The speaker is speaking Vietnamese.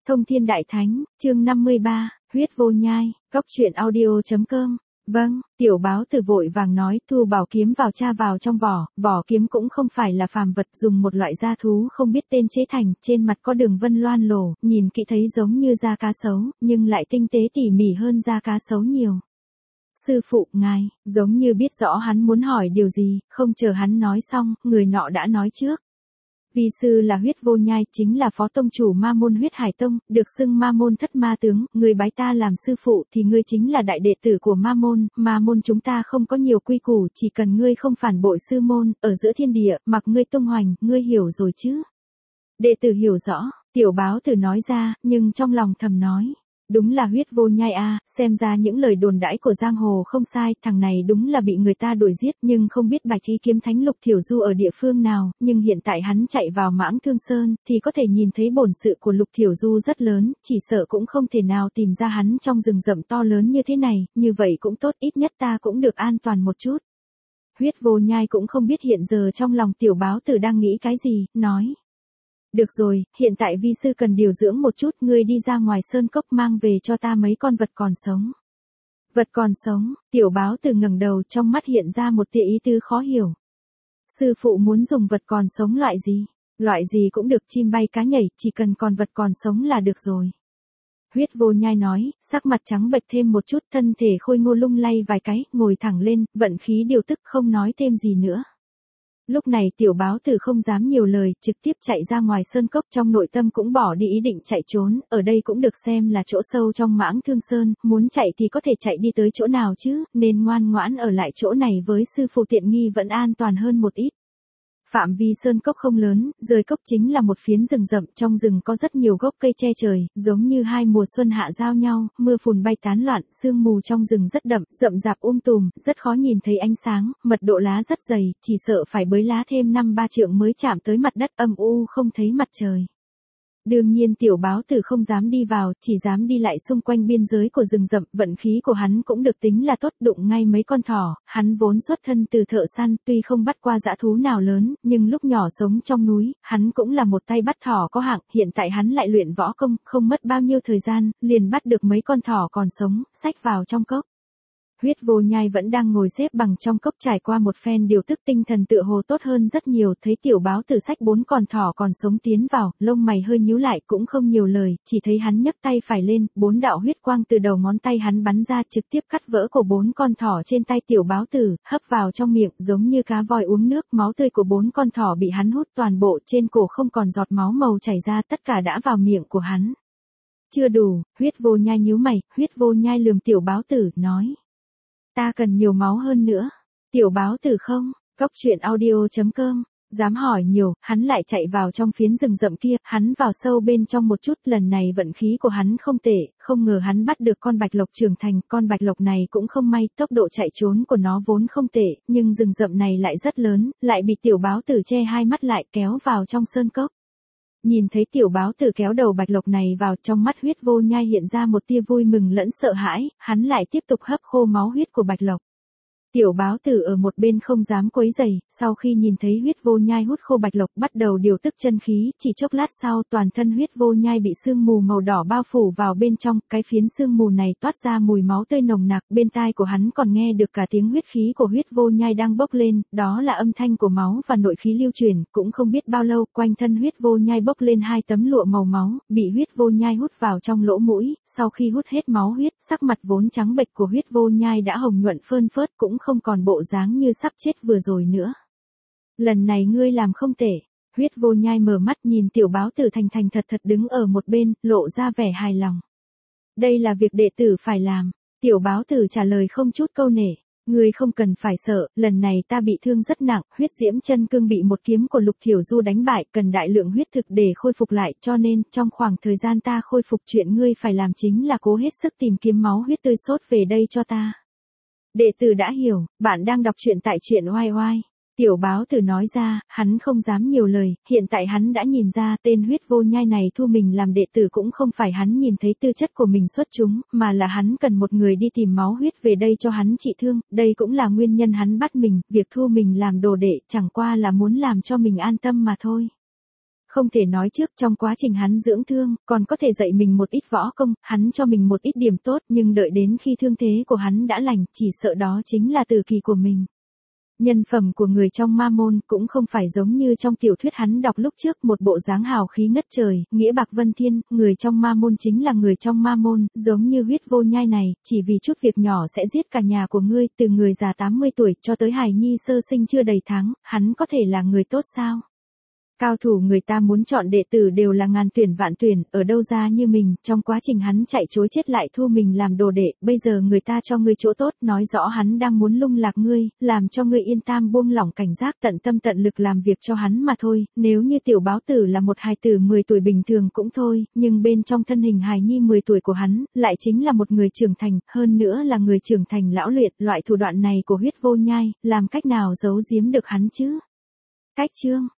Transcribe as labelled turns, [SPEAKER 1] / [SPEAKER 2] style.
[SPEAKER 1] Thông Thiên Đại Thánh, chương 53, huyết vô nhai, cóc truyện audio.com. Vâng, tiểu báo tử vội vàng nói, thu bảo kiếm vào tra vào trong vỏ kiếm cũng không phải là phàm vật, dùng một loại da thú không biết tên chế thành, trên mặt có đường vân loan lổ, nhìn kỹ thấy giống như da cá sấu, nhưng lại tinh tế tỉ mỉ hơn da cá sấu nhiều. Sư phụ, ngài, giống như biết rõ hắn muốn hỏi điều gì, không chờ hắn nói xong, người nọ đã nói trước. Vi sư là huyết vô nhai, chính là phó tông chủ ma môn huyết hải tông, được xưng ma môn thất ma tướng, người bái ta làm sư phụ thì ngươi chính là đại đệ tử của ma môn chúng ta không có nhiều quy củ, chỉ cần ngươi không phản bội sư môn, ở giữa thiên địa, mặc ngươi tung hoành, ngươi hiểu rồi chứ. Đệ tử hiểu rõ, tiểu báo tử nói ra, nhưng trong lòng thầm nói. Đúng là huyết vô nhai a, xem ra những lời đồn đãi của giang hồ không sai, thằng này đúng là bị người ta đuổi giết, nhưng không biết Bạch Thi kiếm thánh Lục Thiểu Du ở địa phương nào, nhưng hiện tại hắn chạy vào Mãng Thương Sơn, thì có thể nhìn thấy bổn sự của Lục Thiểu Du rất lớn, chỉ sợ cũng không thể nào tìm ra hắn trong rừng rậm to lớn như thế này, như vậy cũng tốt, ít nhất ta cũng được an toàn một chút. Huyết vô nhai cũng không biết hiện giờ trong lòng tiểu báo tử đang nghĩ cái gì, nói. Được rồi, hiện tại vi sư cần điều dưỡng một chút, ngươi đi ra ngoài sơn cốc mang về cho ta mấy con vật còn sống. Vật còn sống, tiểu báo tử ngẩng đầu, trong mắt hiện ra một tia ý tứ khó hiểu. Sư phụ muốn dùng vật còn sống loại gì? Loại gì cũng được, chim bay cá nhảy, chỉ cần còn vật còn sống là được rồi. Huyết vô nhai nói, sắc mặt trắng bệch thêm một chút, thân thể khôi ngô lung lay vài cái, ngồi thẳng lên, vận khí điều tức không nói thêm gì nữa. Lúc này tiểu báo tử không dám nhiều lời, trực tiếp chạy ra ngoài sơn cốc, trong nội tâm cũng bỏ đi ý định chạy trốn, ở đây cũng được xem là chỗ sâu trong Mãng Thương Sơn, muốn chạy thì có thể chạy đi tới chỗ nào chứ, nên ngoan ngoãn ở lại chỗ này với sư phụ tiện nghi vẫn an toàn hơn một ít. Phạm vi sơn cốc không lớn, rời cốc chính là một phiến rừng rậm, trong rừng có rất nhiều gốc cây che trời, giống như hai mùa xuân hạ giao nhau, mưa phùn bay tán loạn, sương mù trong rừng rất đậm, rậm rạp tùm, rất khó nhìn thấy ánh sáng, mật độ lá rất dày, chỉ sợ phải bới lá thêm 5-3 trượng mới chạm tới mặt đất, âm u không thấy mặt trời. Đương nhiên tiểu báo tử không dám đi vào, chỉ dám đi lại xung quanh biên giới của rừng rậm, vận khí của hắn cũng được tính là tốt, đụng ngay mấy con thỏ, hắn vốn xuất thân từ thợ săn, tuy không bắt qua dã thú nào lớn, nhưng lúc nhỏ sống trong núi, hắn cũng là một tay bắt thỏ có hạng, hiện tại hắn lại luyện võ công, không mất bao nhiêu thời gian, liền bắt được mấy con thỏ còn sống, xách vào trong cốc. Huyết vô nhai vẫn đang ngồi xếp bằng trong cốc, trải qua một phen điều tức tinh thần tựa hồ tốt hơn rất nhiều, thấy tiểu báo tử xách 4 con thỏ còn sống tiến vào, lông mày hơi nhíu lại, cũng không nhiều lời, chỉ thấy hắn nhấc tay phải lên, 4 đạo huyết quang từ đầu ngón tay hắn bắn ra, trực tiếp cắt vỡ cổ 4 con thỏ trên tay tiểu báo tử, hấp vào trong miệng, giống như cá voi uống nước, máu tươi của 4 con thỏ bị hắn hút toàn bộ, trên cổ không còn giọt máu màu chảy ra, tất cả đã vào miệng của hắn. Chưa đủ, huyết vô nhai nhíu mày, huyết vô nhai lườm tiểu báo tử, nói. Ta cần nhiều máu hơn nữa. Tiểu báo tử không, cóc truyện audio.com, dám hỏi nhiều, hắn lại chạy vào trong phiến rừng rậm kia, hắn vào sâu bên trong một chút, lần này vận khí của hắn không tệ, không ngờ hắn bắt được con bạch lộc trưởng thành, con bạch lộc này cũng không may, tốc độ chạy trốn của nó vốn không tệ, nhưng rừng rậm này lại rất lớn, lại bị tiểu báo tử che hai mắt lại kéo vào trong sơn cốc. Nhìn thấy tiểu báo tử kéo đầu bạch lộc này vào, trong mắt huyết vô nhai hiện ra một tia vui mừng lẫn sợ hãi, hắn lại tiếp tục hấp khô máu huyết của bạch lộc. Tiểu báo tử ở một bên không dám quấy rầy, sau khi nhìn thấy huyết vô nhai hút khô bạch lộc bắt đầu điều tức chân khí, chỉ chốc lát sau toàn thân huyết vô nhai bị sương mù màu đỏ bao phủ vào bên trong, cái phiến sương mù này toát ra mùi máu tươi nồng nặc, bên tai của hắn còn nghe được cả tiếng huyết khí của huyết vô nhai đang bốc lên, đó là âm thanh của máu và nội khí lưu chuyển, cũng không biết bao lâu, quanh thân huyết vô nhai bốc lên 2 tấm lụa màu máu, bị huyết vô nhai hút vào trong lỗ mũi, sau khi hút hết máu huyết, sắc mặt vốn trắng bệch của huyết vô nhai đã hồng nhuận phơn phớt, cũng không còn bộ dáng như sắp chết vừa rồi nữa. Lần này ngươi làm không tệ. Huyết vô nhai mở mắt nhìn tiểu báo tử thành thành thật thật đứng ở một bên, lộ ra vẻ hài lòng. Đây là việc đệ tử phải làm. Tiểu báo tử trả lời không chút câu nể. Ngươi không cần phải sợ, lần này ta bị thương rất nặng, huyết diễm chân cương bị một kiếm của Lục Thiểu Du đánh bại, cần đại lượng huyết thực để khôi phục lại, cho nên, trong khoảng thời gian ta khôi phục, chuyện ngươi phải làm chính là cố hết sức tìm kiếm máu huyết tươi sốt về đây cho ta. Đệ tử đã hiểu, bạn đang đọc truyện tại truyện oai oai. Tiểu báo tử nói ra, hắn không dám nhiều lời, hiện tại hắn đã nhìn ra tên huyết vô nhai này thu mình làm đệ tử cũng không phải hắn nhìn thấy tư chất của mình xuất chúng, mà là hắn cần một người đi tìm máu huyết về đây cho hắn trị thương, đây cũng là nguyên nhân hắn bắt mình, việc thu mình làm đồ đệ chẳng qua là muốn làm cho mình an tâm mà thôi. Không thể nói trước trong quá trình hắn dưỡng thương, còn có thể dạy mình một ít võ công, hắn cho mình một ít điểm tốt, nhưng đợi đến khi thương thế của hắn đã lành, chỉ sợ đó chính là tử kỳ của mình. Nhân phẩm của người trong ma môn cũng không phải giống như trong tiểu thuyết hắn đọc lúc trước, một bộ dáng hào khí ngất trời, nghĩa bạc vân thiên, người trong ma môn chính là người trong ma môn, giống như Huyết Vô Nhai này, chỉ vì chút việc nhỏ sẽ giết cả nhà của ngươi, từ người già 80 tuổi cho tới hài nhi sơ sinh chưa đầy tháng, hắn có thể là người tốt sao? Cao thủ người ta muốn chọn đệ tử đều là ngàn tuyển vạn tuyển, ở đâu ra như mình, trong quá trình hắn chạy chối chết lại thu mình làm đồ đệ, bây giờ người ta cho ngươi chỗ tốt, nói rõ hắn đang muốn lung lạc ngươi, làm cho ngươi yên tam buông lỏng cảnh giác, tận tâm tận lực làm việc cho hắn mà thôi, nếu như tiểu báo tử là một hài tử 10 tuổi bình thường cũng thôi, nhưng bên trong thân hình hài nhi 10 tuổi của hắn, lại chính là một người trưởng thành, hơn nữa là người trưởng thành lão luyện, loại thủ đoạn này của Huyết Vô Nhai, làm cách nào giấu giếm được hắn chứ? Cách chương